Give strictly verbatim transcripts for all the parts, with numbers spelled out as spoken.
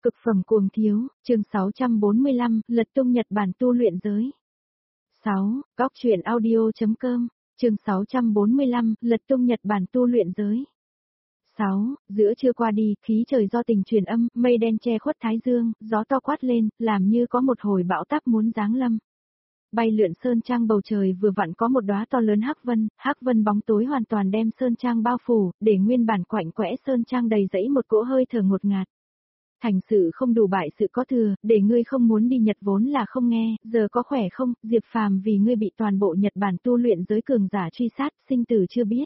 Cực phẩm cuồng thiếu, chương sáu trăm bốn mươi lăm, lật tung Nhật Bản tu luyện giới. sáu. Góc truyện audio.com, chương sáu trăm bốn mươi lăm, lật tung Nhật Bản tu luyện giới. sáu. Giữa trưa qua đi, khí trời do tình chuyển âm, mây đen che khuất thái dương, gió to quát lên, làm như có một hồi bão táp muốn giáng lâm. Bay lượn sơn trang bầu trời vừa vặn có một đóa to lớn hắc vân, hắc vân bóng tối hoàn toàn đem sơn trang bao phủ, để nguyên bản quạnh quẽ sơn trang đầy dẫy một cỗ hơi thở ngột ngạt. Thành sự không đủ bại sự có thừa, để ngươi không muốn đi Nhật vốn là không nghe, giờ có khỏe không, Diệp Phàm vì ngươi bị toàn bộ Nhật Bản tu luyện giới cường giả truy sát, sinh tử chưa biết.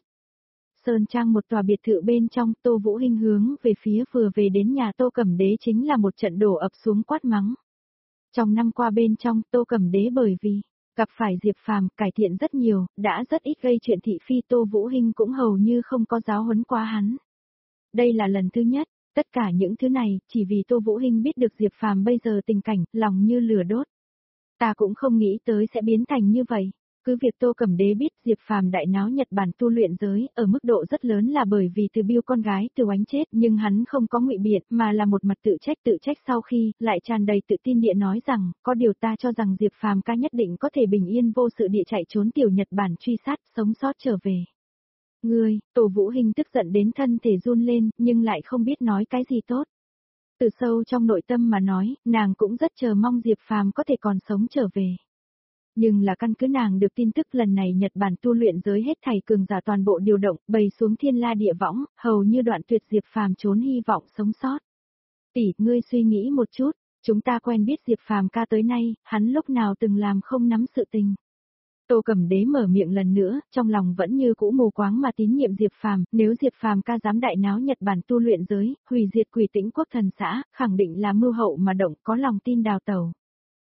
Sơn trang một tòa biệt thự bên trong, Tô Vũ Hinh hướng về phía vừa về đến nhà Tô Cẩm Đế chính là một trận đổ ập xuống quát mắng. Trong năm qua bên trong, Tô Cẩm Đế bởi vì gặp phải Diệp Phàm cải thiện rất nhiều, đã rất ít gây chuyện thị phi, Tô Vũ Hinh cũng hầu như không có giáo huấn qua hắn. Đây là lần thứ nhất. Tất cả những thứ này, chỉ vì Tô Vũ Hinh biết được Diệp Phàm bây giờ tình cảnh, lòng như lửa đốt. Ta cũng không nghĩ tới sẽ biến thành như vậy. Cứ việc Tô Cẩm Đế biết Diệp Phàm đại náo Nhật Bản tu luyện giới, ở mức độ rất lớn là bởi vì Từ Biêu con gái Từ Oánh chết, nhưng hắn không có ngụy biện, mà là một mặt tự trách tự trách sau khi, lại tràn đầy tự tin địa nói rằng, có điều ta cho rằng Diệp Phàm ca nhất định có thể bình yên vô sự địa chạy trốn tiểu Nhật Bản truy sát, sống sót trở về. Ngươi, Tô Vũ Hinh tức giận đến thân thể run lên, nhưng lại không biết nói cái gì tốt. Từ sâu trong nội tâm mà nói, nàng cũng rất chờ mong Diệp Phàm có thể còn sống trở về. Nhưng là căn cứ nàng được tin tức lần này Nhật Bản tu luyện giới hết thảy cường giả toàn bộ điều động, bày xuống thiên la địa võng, hầu như đoạn tuyệt Diệp Phàm trốn hy vọng sống sót. Tỷ, ngươi suy nghĩ một chút, chúng ta quen biết Diệp Phàm ca tới nay, hắn lúc nào từng làm không nắm sự tình. Tô Cẩm Đế mở miệng lần nữa, trong lòng vẫn như cũ mù quáng mà tín nhiệm Diệp Phàm, nếu Diệp Phàm ca dám đại náo Nhật Bản tu luyện giới, hủy diệt Quỷ Tĩnh quốc thần xã, khẳng định là mưu hậu mà động, có lòng tin đào tẩu.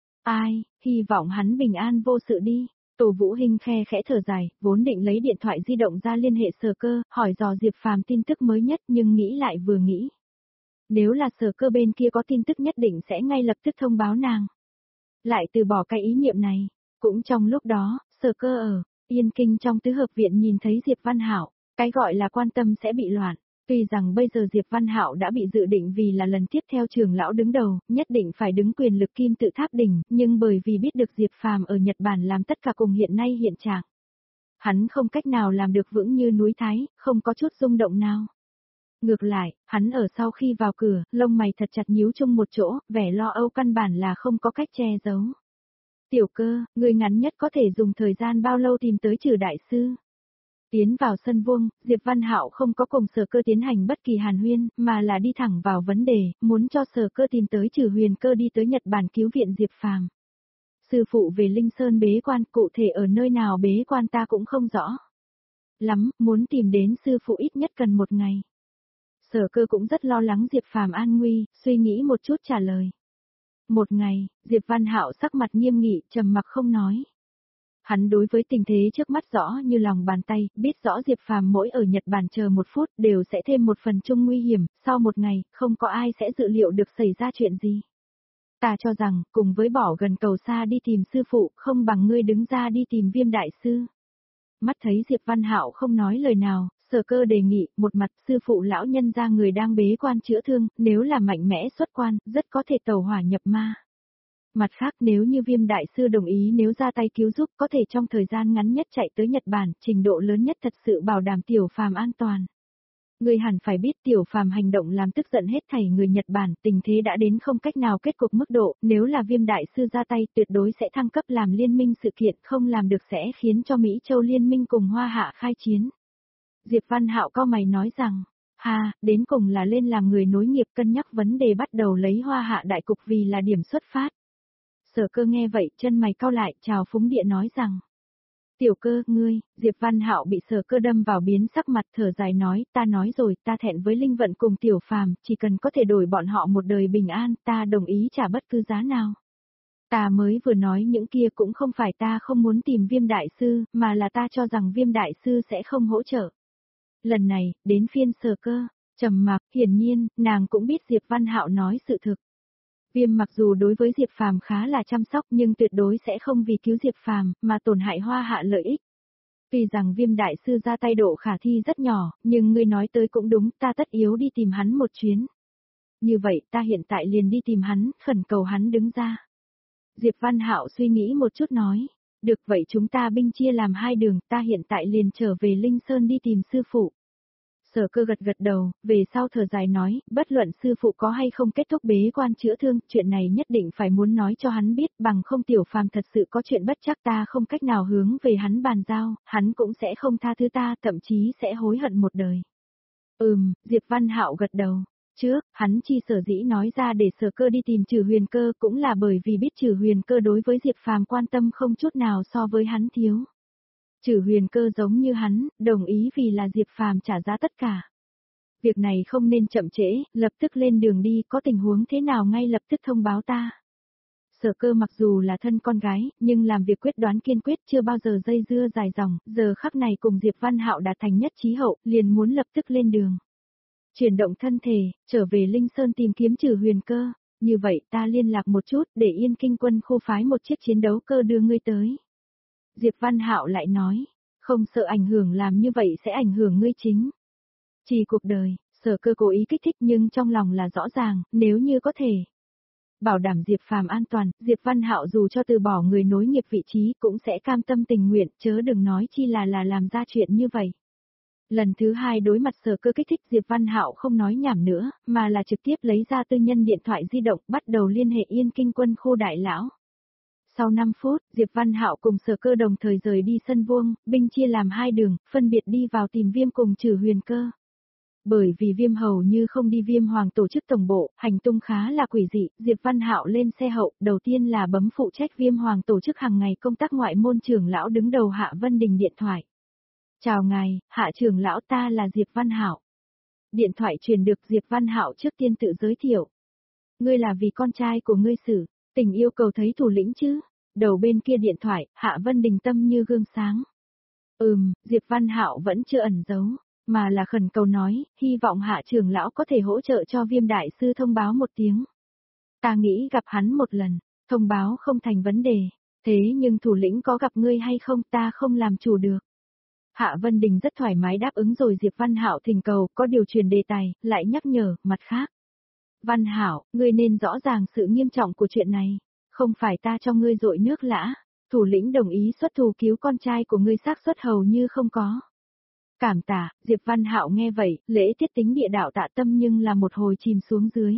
Ai, hy vọng hắn bình an vô sự đi. Tô Vũ Hinh khe khẽ thở dài, vốn định lấy điện thoại di động ra liên hệ Sở Cơ, hỏi dò Diệp Phàm tin tức mới nhất, nhưng nghĩ lại vừa nghĩ. Nếu là Sở Cơ bên kia có tin tức nhất định sẽ ngay lập tức thông báo nàng. Lại từ bỏ cái ý niệm này. Cũng trong lúc đó, Sở Cơ ở Yên Kinh trong tứ hợp viện nhìn thấy Diệp Văn Hạo, cái gọi là quan tâm sẽ bị loạn. Tuy rằng bây giờ Diệp Văn Hạo đã bị dự định vì là lần tiếp theo trưởng lão đứng đầu, nhất định phải đứng quyền lực kim tự tháp đỉnh, nhưng bởi vì biết được Diệp Phàm ở Nhật Bản làm tất cả cùng hiện nay hiện trạng, hắn không cách nào làm được vững như núi Thái, không có chút rung động nào. Ngược lại, hắn ở sau khi vào cửa, lông mày thật chặt nhíu chung một chỗ, vẻ lo âu căn bản là không có cách che giấu. Tiểu Cơ, người ngắn nhất có thể dùng thời gian bao lâu tìm tới Trừ đại sư? Tiến vào sân vuông, Diệp Văn Hạo không có cùng Sở Cơ tiến hành bất kỳ hàn huyên, mà là đi thẳng vào vấn đề, muốn cho Sở Cơ tìm tới Trừ Huyền Cơ đi tới Nhật Bản cứu viện Diệp Phàm. Sư phụ về Linh Sơn bế quan, cụ thể ở nơi nào bế quan ta cũng không rõ. Lắm, muốn tìm đến sư phụ ít nhất cần một ngày. Sở Cơ cũng rất lo lắng Diệp Phàm an nguy, suy nghĩ một chút trả lời. Một ngày, Diệp Văn Hạo sắc mặt nghiêm nghị, trầm mặc không nói. Hắn đối với tình thế trước mắt rõ như lòng bàn tay, biết rõ Diệp Phàm mỗi ở Nhật Bản chờ một phút đều sẽ thêm một phần chung nguy hiểm, sau một ngày, không có ai sẽ dự liệu được xảy ra chuyện gì. Ta cho rằng, cùng với bỏ gần cầu xa đi tìm sư phụ, không bằng ngươi đứng ra đi tìm Viêm đại sư. Mắt thấy Diệp Văn Hạo không nói lời nào, Sở Cơ đề nghị, một mặt sư phụ lão nhân ra người đang bế quan chữa thương, nếu là mạnh mẽ xuất quan, rất có thể tẩu hỏa nhập ma. Mặt khác nếu như Viêm đại sư đồng ý nếu ra tay cứu giúp có thể trong thời gian ngắn nhất chạy tới Nhật Bản, trình độ lớn nhất thật sự bảo đảm Tiểu Phàm an toàn. Người hẳn phải biết Tiểu Phàm hành động làm tức giận hết thảy người Nhật Bản, tình thế đã đến không cách nào kết cục mức độ, nếu là Viêm đại sư ra tay tuyệt đối sẽ thăng cấp làm liên minh sự kiện, không làm được sẽ khiến cho Mỹ Châu liên minh cùng Hoa Hạ khai chiến. Diệp Văn Hạo cau mày nói rằng, ha, đến cùng là lên làm người nối nghiệp cân nhắc vấn đề bắt đầu lấy Hoa Hạ đại cục vì là điểm xuất phát. Sở Cơ nghe vậy, chân mày cau lại, chào phúng địa nói rằng. Tiểu Cơ, ngươi, Diệp Văn Hạo bị Sở Cơ đâm vào biến sắc mặt thở dài nói, ta nói rồi, ta thẹn với Linh Vận cùng Tiểu Phàm, chỉ cần có thể đổi bọn họ một đời bình an, ta đồng ý trả bất cứ giá nào. Ta mới vừa nói những kia cũng không phải ta không muốn tìm Viêm đại sư, mà là ta cho rằng Viêm đại sư sẽ không hỗ trợ. Lần này, đến phiên Sở Cơ, trầm mặc, hiển nhiên, nàng cũng biết Diệp Văn Hạo nói sự thực. Viêm mặc dù đối với Diệp Phàm khá là chăm sóc nhưng tuyệt đối sẽ không vì cứu Diệp Phàm mà tổn hại Hoa Hạ lợi ích. Tuy rằng Viêm đại sư ra tay độ khả thi rất nhỏ, nhưng ngươi nói tới cũng đúng, ta tất yếu đi tìm hắn một chuyến. Như vậy ta hiện tại liền đi tìm hắn, khẩn cầu hắn đứng ra. Diệp Văn Hạo suy nghĩ một chút nói. Được vậy chúng ta binh chia làm hai đường, ta hiện tại liền trở về Linh Sơn đi tìm sư phụ. Sở Cơ gật gật đầu, về sau thở dài nói, bất luận sư phụ có hay không kết thúc bế quan chữa thương, chuyện này nhất định phải muốn nói cho hắn biết, bằng không tiểu phàm thật sự có chuyện bất chắc ta không cách nào hướng về hắn bàn giao, hắn cũng sẽ không tha thứ ta, thậm chí sẽ hối hận một đời. Ừm, Diệp Văn Hạo gật đầu. Trước, hắn chi sở dĩ nói ra để Sở Cơ đi tìm Trừ Huyền Cơ cũng là bởi vì biết Trừ Huyền Cơ đối với Diệp Phàm quan tâm không chút nào so với hắn thiếu. Trừ Huyền Cơ giống như hắn, đồng ý vì là Diệp Phàm trả giá tất cả. Việc này không nên chậm trễ, lập tức lên đường đi, có tình huống thế nào ngay lập tức thông báo ta. Sở Cơ mặc dù là thân con gái, nhưng làm việc quyết đoán kiên quyết chưa bao giờ dây dưa dài dòng, giờ khắc này cùng Diệp Văn Hạo đạt thành nhất trí hậu, liền muốn lập tức lên đường. Chuyển động thân thể, trở về Linh Sơn tìm kiếm Trừ Huyền Cơ, như vậy ta liên lạc một chút để Yên Kinh quân khu phái một chiếc chiến đấu cơ đưa ngươi tới. Diệp Văn Hạo lại nói, không sợ ảnh hưởng làm như vậy sẽ ảnh hưởng ngươi chính. Chỉ cuộc đời, Sở Cơ cố ý kích thích nhưng trong lòng là rõ ràng, nếu như có thể. Bảo đảm Diệp Phàm an toàn, Diệp Văn Hạo dù cho từ bỏ người nối nghiệp vị trí cũng sẽ cam tâm tình nguyện, chớ đừng nói chi là là làm ra chuyện như vậy. Lần thứ hai đối mặt Sở Cơ kích thích Diệp Văn Hạo không nói nhảm nữa, mà là trực tiếp lấy ra tư nhân điện thoại di động bắt đầu liên hệ Yên Kinh quân khu đại lão. Sau năm phút, Diệp Văn Hạo cùng Sở Cơ đồng thời rời đi sân vuông, binh chia làm hai đường, phân biệt đi vào tìm Viêm cùng Trừ Huyền Cơ. Bởi vì Viêm hầu như không đi Viêm Hoàng tổ chức tổng bộ, hành tung khá là quỷ dị, Diệp Văn Hạo lên xe hậu, đầu tiên là bấm phụ trách Viêm Hoàng tổ chức hàng ngày công tác ngoại môn trưởng lão đứng đầu Hạ Vân Đình điện thoại. Chào ngài, Hạ trưởng lão ta là Diệp Văn Hạo. Điện thoại truyền được Diệp Văn Hạo trước tiên tự giới thiệu. Ngươi là vì con trai của ngươi xử, tình yêu cầu thấy thủ lĩnh chứ? Đầu bên kia điện thoại, Hạ Vân Đình tâm như gương sáng. Ừm, Diệp Văn Hạo vẫn chưa ẩn giấu, mà là khẩn cầu nói, hy vọng Hạ trưởng lão có thể hỗ trợ cho Viêm đại sư thông báo một tiếng. Ta nghĩ gặp hắn một lần, thông báo không thành vấn đề, thế nhưng thủ lĩnh có gặp ngươi hay không ta không làm chủ được. Hạ Vân Đình rất thoải mái đáp ứng rồi Diệp Văn Hạo thỉnh cầu, có điều truyền đề tài, lại nhắc nhở, mặt khác. Văn Hạo, ngươi nên rõ ràng sự nghiêm trọng của chuyện này, không phải ta cho ngươi dội nước lã, thủ lĩnh đồng ý xuất thủ cứu con trai của ngươi xác suất hầu như không có. Cảm tạ, Diệp Văn Hạo nghe vậy, lễ tiết tính địa đạo tạ tâm nhưng là một hồi chìm xuống dưới.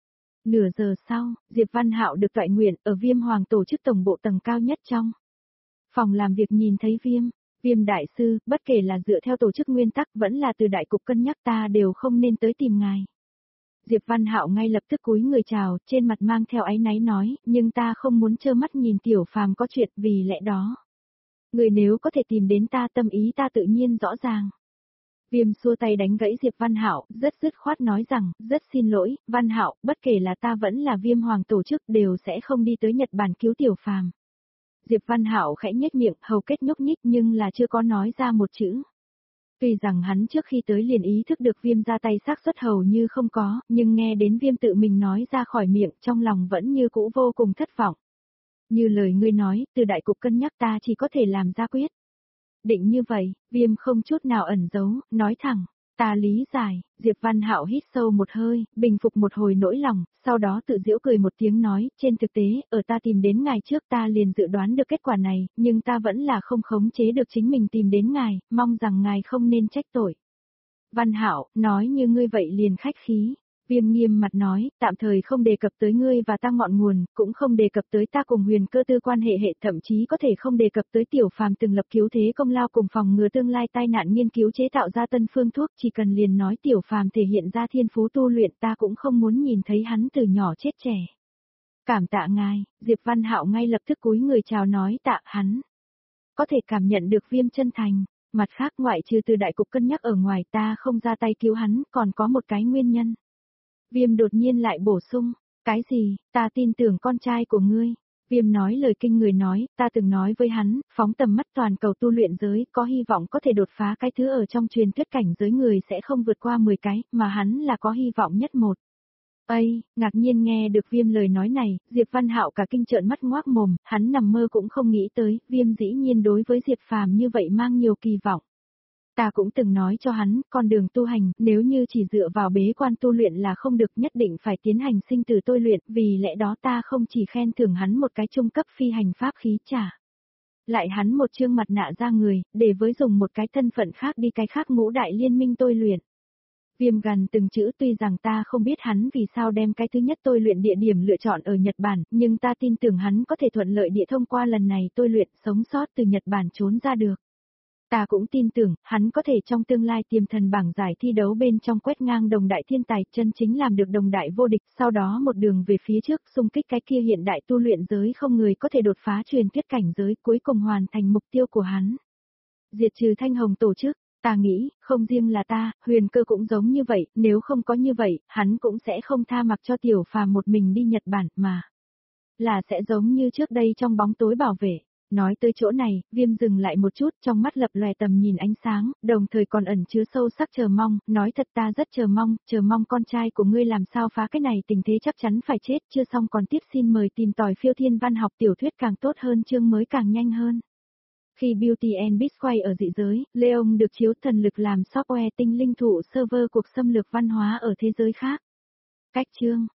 Nửa giờ sau, Diệp Văn Hạo được toại nguyện ở Viêm Hoàng tổ chức tổng bộ tầng cao nhất trong phòng làm việc nhìn thấy Viêm. Viêm đại sư, bất kể là dựa theo tổ chức nguyên tắc vẫn là từ đại cục cân nhắc ta đều không nên tới tìm ngài. Diệp Văn Hạo ngay lập tức cúi người chào, trên mặt mang theo áy náy nói, nhưng ta không muốn trơ mắt nhìn tiểu phàm có chuyện vì lẽ đó. Người nếu có thể tìm đến ta tâm ý ta tự nhiên rõ ràng. Viêm xua tay đánh gãy Diệp Văn Hạo, rất dứt khoát nói rằng, rất xin lỗi, Văn Hạo, bất kể là ta vẫn là Viêm Hoàng tổ chức đều sẽ không đi tới Nhật Bản cứu tiểu phàm. Diệp Văn Hạo khẽ nhếch miệng, hầu kết nhúc nhích nhưng là chưa có nói ra một chữ. Tuy rằng hắn trước khi tới liền ý thức được Viêm ra tay xác suất hầu như không có, nhưng nghe đến Viêm tự mình nói ra khỏi miệng trong lòng vẫn như cũ vô cùng thất vọng. Như lời ngươi nói, từ đại cục cân nhắc ta chỉ có thể làm ra quyết định như vậy, Viêm không chút nào ẩn giấu, nói thẳng. Ta lý giải, Diệp Văn Hạo hít sâu một hơi, bình phục một hồi nỗi lòng, sau đó tự giễu cười một tiếng nói, trên thực tế, ở ta tìm đến ngài trước ta liền dự đoán được kết quả này, nhưng ta vẫn là không khống chế được chính mình tìm đến ngài, mong rằng ngài không nên trách tội. Văn Hạo, nói như ngươi vậy liền khách khí. Viêm nghiêm mặt nói, tạm thời không đề cập tới ngươi và ta ngọn nguồn, cũng không đề cập tới ta cùng Huyền Cơ tư quan hệ hệ, thậm chí có thể không đề cập tới tiểu phàm từng lập cứu thế công lao cùng phòng ngừa tương lai tai nạn nghiên cứu chế tạo ra tân phương thuốc, chỉ cần liền nói tiểu phàm thể hiện ra thiên phú tu luyện ta cũng không muốn nhìn thấy hắn từ nhỏ chết trẻ. Cảm tạ ngài, Diệp Văn Hạo ngay lập tức cúi người chào nói tạ hắn. Có thể cảm nhận được Viêm chân thành, mặt khác ngoại trừ từ đại cục cân nhắc ở ngoài ta không ra tay cứu hắn, còn có một cái nguyên nhân. Viêm đột nhiên lại bổ sung, cái gì, ta tin tưởng con trai của ngươi. Viêm nói lời kinh người nói, ta từng nói với hắn, phóng tầm mắt toàn cầu tu luyện giới, có hy vọng có thể đột phá cái thứ ở trong truyền thuyết cảnh giới người sẽ không vượt qua mười cái, mà hắn là có hy vọng nhất một. Ây, ngạc nhiên nghe được Viêm lời nói này, Diệp Văn Hạo cả kinh trợn mắt ngoác mồm, hắn nằm mơ cũng không nghĩ tới, Viêm dĩ nhiên đối với Diệp Phàm như vậy mang nhiều kỳ vọng. Ta cũng từng nói cho hắn, con đường tu hành, nếu như chỉ dựa vào bế quan tu luyện là không được, nhất định phải tiến hành sinh tử tôi luyện, vì lẽ đó ta không chỉ khen thưởng hắn một cái trung cấp phi hành pháp khí trả. Lại hắn một trương mặt nạ ra người, để với dùng một cái thân phận khác đi cái khác ngũ đại liên minh tôi luyện. Viêm gần từng chữ, tuy rằng ta không biết hắn vì sao đem cái thứ nhất tôi luyện địa điểm lựa chọn ở Nhật Bản, nhưng ta tin tưởng hắn có thể thuận lợi địa thông qua lần này tôi luyện, sống sót từ Nhật Bản trốn ra được. Ta cũng tin tưởng, hắn có thể trong tương lai tiềm thần bảng giải thi đấu bên trong quét ngang đồng đại thiên tài, chân chính làm được đồng đại vô địch, sau đó một đường về phía trước, xung kích cái kia hiện đại tu luyện giới không người có thể đột phá truyền thuyết cảnh giới, cuối cùng hoàn thành mục tiêu của hắn. Diệt trừ Thanh Hồng tổ chức, ta nghĩ, không riêng là ta, Huyền Cơ cũng giống như vậy, nếu không có như vậy, hắn cũng sẽ không tha mặc cho Tiểu Phàm một mình đi Nhật Bản, mà là sẽ giống như trước đây trong bóng tối bảo vệ. Nói tới chỗ này, Viêm dừng lại một chút, trong mắt lập lòe tầm nhìn ánh sáng, đồng thời còn ẩn chứa sâu sắc chờ mong, nói thật ta rất chờ mong, chờ mong con trai của ngươi làm sao phá cái này tình thế chắc chắn phải chết, chưa xong còn tiếp xin mời tìm tòi phiêu thiên văn học tiểu thuyết càng tốt hơn, chương mới càng nhanh hơn. Khi Beauty and Beast quay ở dị giới, Leon được chiếu thần lực làm software tinh linh thụ server cuộc xâm lược văn hóa ở thế giới khác. Cách chương